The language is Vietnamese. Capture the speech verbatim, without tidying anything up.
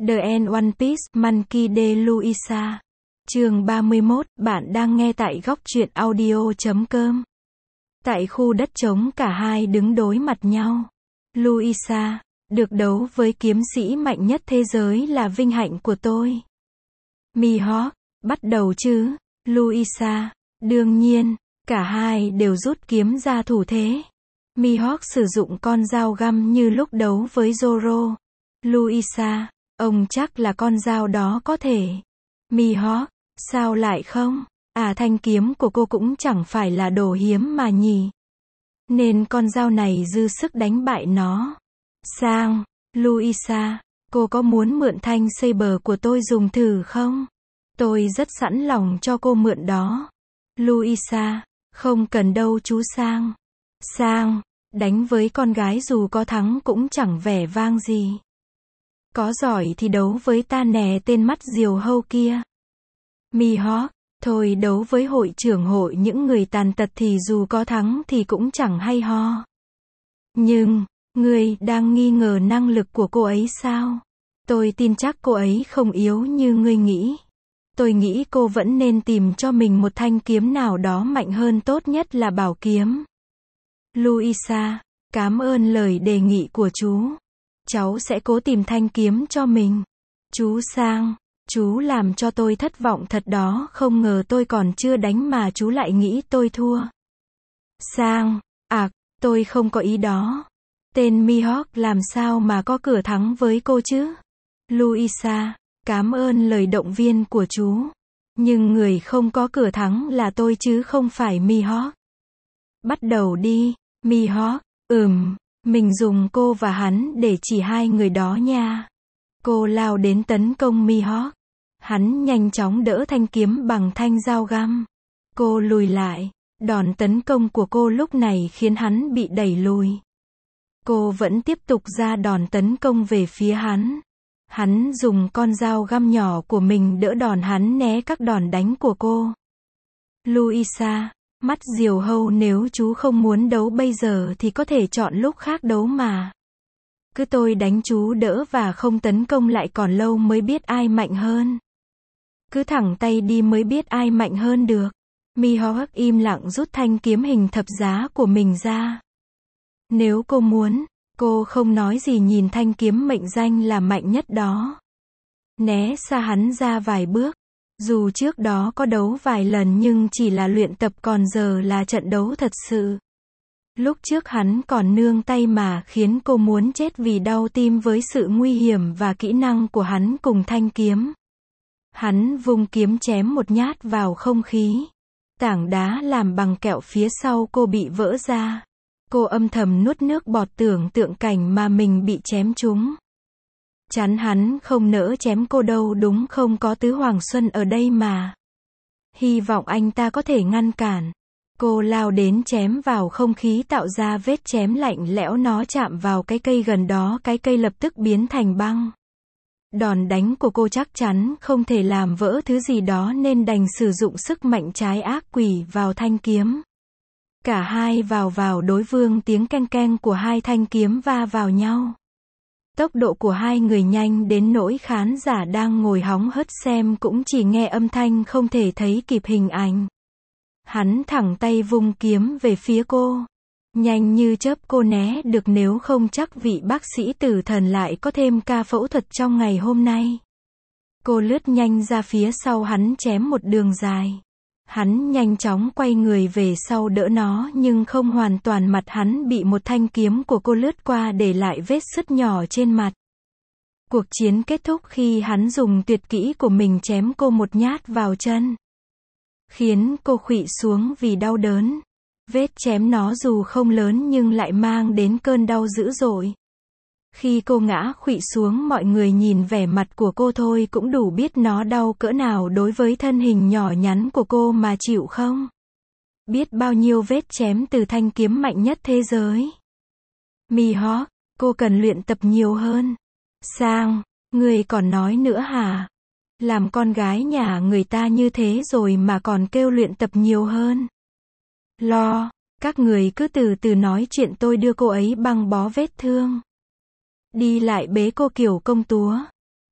The End One Piece, Monkey D. Luisa. Chương ba mươi mốt, bạn đang nghe tại góc truyện audio chấm com. Tại khu đất trống cả hai đứng đối mặt nhau. Luisa, được đấu với kiếm sĩ mạnh nhất thế giới là vinh hạnh của tôi. Mihawk, bắt đầu chứ? Luisa, đương nhiên, cả hai đều rút kiếm ra thủ thế. Mihawk sử dụng con dao găm như lúc đấu với Zoro. Luisa, ông chắc là con dao đó có thể. Mihawk, sao lại không? À, thanh kiếm của cô cũng chẳng phải là đồ hiếm mà nhỉ. Nên con dao này dư sức đánh bại nó. Sang, Luisa, cô có muốn mượn thanh saber của tôi dùng thử không? Tôi rất sẵn lòng cho cô mượn đó. Luisa, không cần đâu chú Sang. Sang, đánh với con gái dù có thắng cũng chẳng vẻ vang gì. Có giỏi thì đấu với ta nè, tên mắt diều hâu kia. Mihawk, thôi đấu với hội trưởng hội những người tàn tật thì dù có thắng thì cũng chẳng hay ho. Nhưng, ngươi đang nghi ngờ năng lực của cô ấy sao? Tôi tin chắc cô ấy không yếu như ngươi nghĩ. Tôi nghĩ cô vẫn nên tìm cho mình một thanh kiếm nào đó mạnh hơn, tốt nhất là bảo kiếm. Luisa, cảm ơn lời đề nghị của chú. Cháu sẽ cố tìm thanh kiếm cho mình. Chú Sang, chú làm cho tôi thất vọng thật đó, không ngờ tôi còn chưa đánh mà chú lại nghĩ tôi thua. Sang, à, tôi không có ý đó. Tên Mihawk làm sao mà có cửa thắng với cô chứ? Luisa, cảm ơn lời động viên của chú. Nhưng người không có cửa thắng là tôi chứ không phải Mihawk. Bắt đầu đi, Mihawk. Ừm, mình dùng cô và hắn để chỉ hai người đó nha. Cô lao đến tấn công Mihawk. Hắn nhanh chóng đỡ thanh kiếm bằng thanh dao găm. Cô lùi lại. Đòn tấn công của cô lúc này khiến hắn bị đẩy lùi. Cô vẫn tiếp tục ra đòn tấn công về phía hắn. Hắn dùng con dao găm nhỏ của mình đỡ đòn, hắn né các đòn đánh của cô. Luisa, mắt diều hâu, nếu chú không muốn đấu bây giờ thì có thể chọn lúc khác đấu mà. Cứ tôi đánh chú đỡ và không tấn công lại còn lâu mới biết ai mạnh hơn. Cứ thẳng tay đi mới biết ai mạnh hơn được. Mihawk im lặng rút thanh kiếm hình thập giá của mình ra. Nếu cô muốn, cô không nói gì nhìn thanh kiếm mệnh danh là mạnh nhất đó. Né xa hắn ra vài bước. Dù trước đó có đấu vài lần nhưng chỉ là luyện tập, còn giờ là trận đấu thật sự. Lúc trước hắn còn nương tay mà khiến cô muốn chết vì đau tim với sự nguy hiểm và kỹ năng của hắn cùng thanh kiếm. Hắn vung kiếm chém một nhát vào không khí. Tảng đá làm bằng kẹo phía sau cô bị vỡ ra. Cô âm thầm nuốt nước bọt tưởng tượng cảnh mà mình bị chém trúng. Chắn hắn không nỡ chém cô đâu, đúng không, có Tứ Hoàng Xuân ở đây mà. Hy vọng anh ta có thể ngăn cản. Cô lao đến chém vào không khí tạo ra vết chém lạnh lẽo, nó chạm vào cái cây gần đó, cái cây lập tức biến thành băng. Đòn đánh của cô chắc chắn không thể làm vỡ thứ gì đó nên đành sử dụng sức mạnh trái ác quỷ vào thanh kiếm. Cả hai vào vào đối vương, tiếng keng keng của hai thanh kiếm va vào nhau. Tốc độ của hai người nhanh đến nỗi khán giả đang ngồi hóng hớt xem cũng chỉ nghe âm thanh không thể thấy kịp hình ảnh. Hắn thẳng tay vung kiếm về phía cô. Nhanh như chớp cô né được, nếu không chắc vị bác sĩ tử thần lại có thêm ca phẫu thuật trong ngày hôm nay. Cô lướt nhanh ra phía sau hắn chém một đường dài. Hắn nhanh chóng quay người về sau đỡ nó nhưng không hoàn toàn, mặt hắn bị một thanh kiếm của cô lướt qua để lại vết sứt nhỏ trên mặt. Cuộc chiến kết thúc khi hắn dùng tuyệt kỹ của mình chém cô một nhát vào chân. Khiến cô khuỵu xuống vì đau đớn. Vết chém nó dù không lớn nhưng lại mang đến cơn đau dữ dội. Khi cô ngã khuỵu xuống, mọi người nhìn vẻ mặt của cô thôi cũng đủ biết nó đau cỡ nào đối với thân hình nhỏ nhắn của cô mà chịu không? Biết bao nhiêu vết chém từ thanh kiếm mạnh nhất thế giới. Mihawk, cô cần luyện tập nhiều hơn. Sang, người còn nói nữa hả? Làm con gái nhà người ta như thế rồi mà còn kêu luyện tập nhiều hơn. Lo, các người cứ từ từ nói chuyện, tôi đưa cô ấy băng bó vết thương. Đi lại bế cô kiểu công chúa.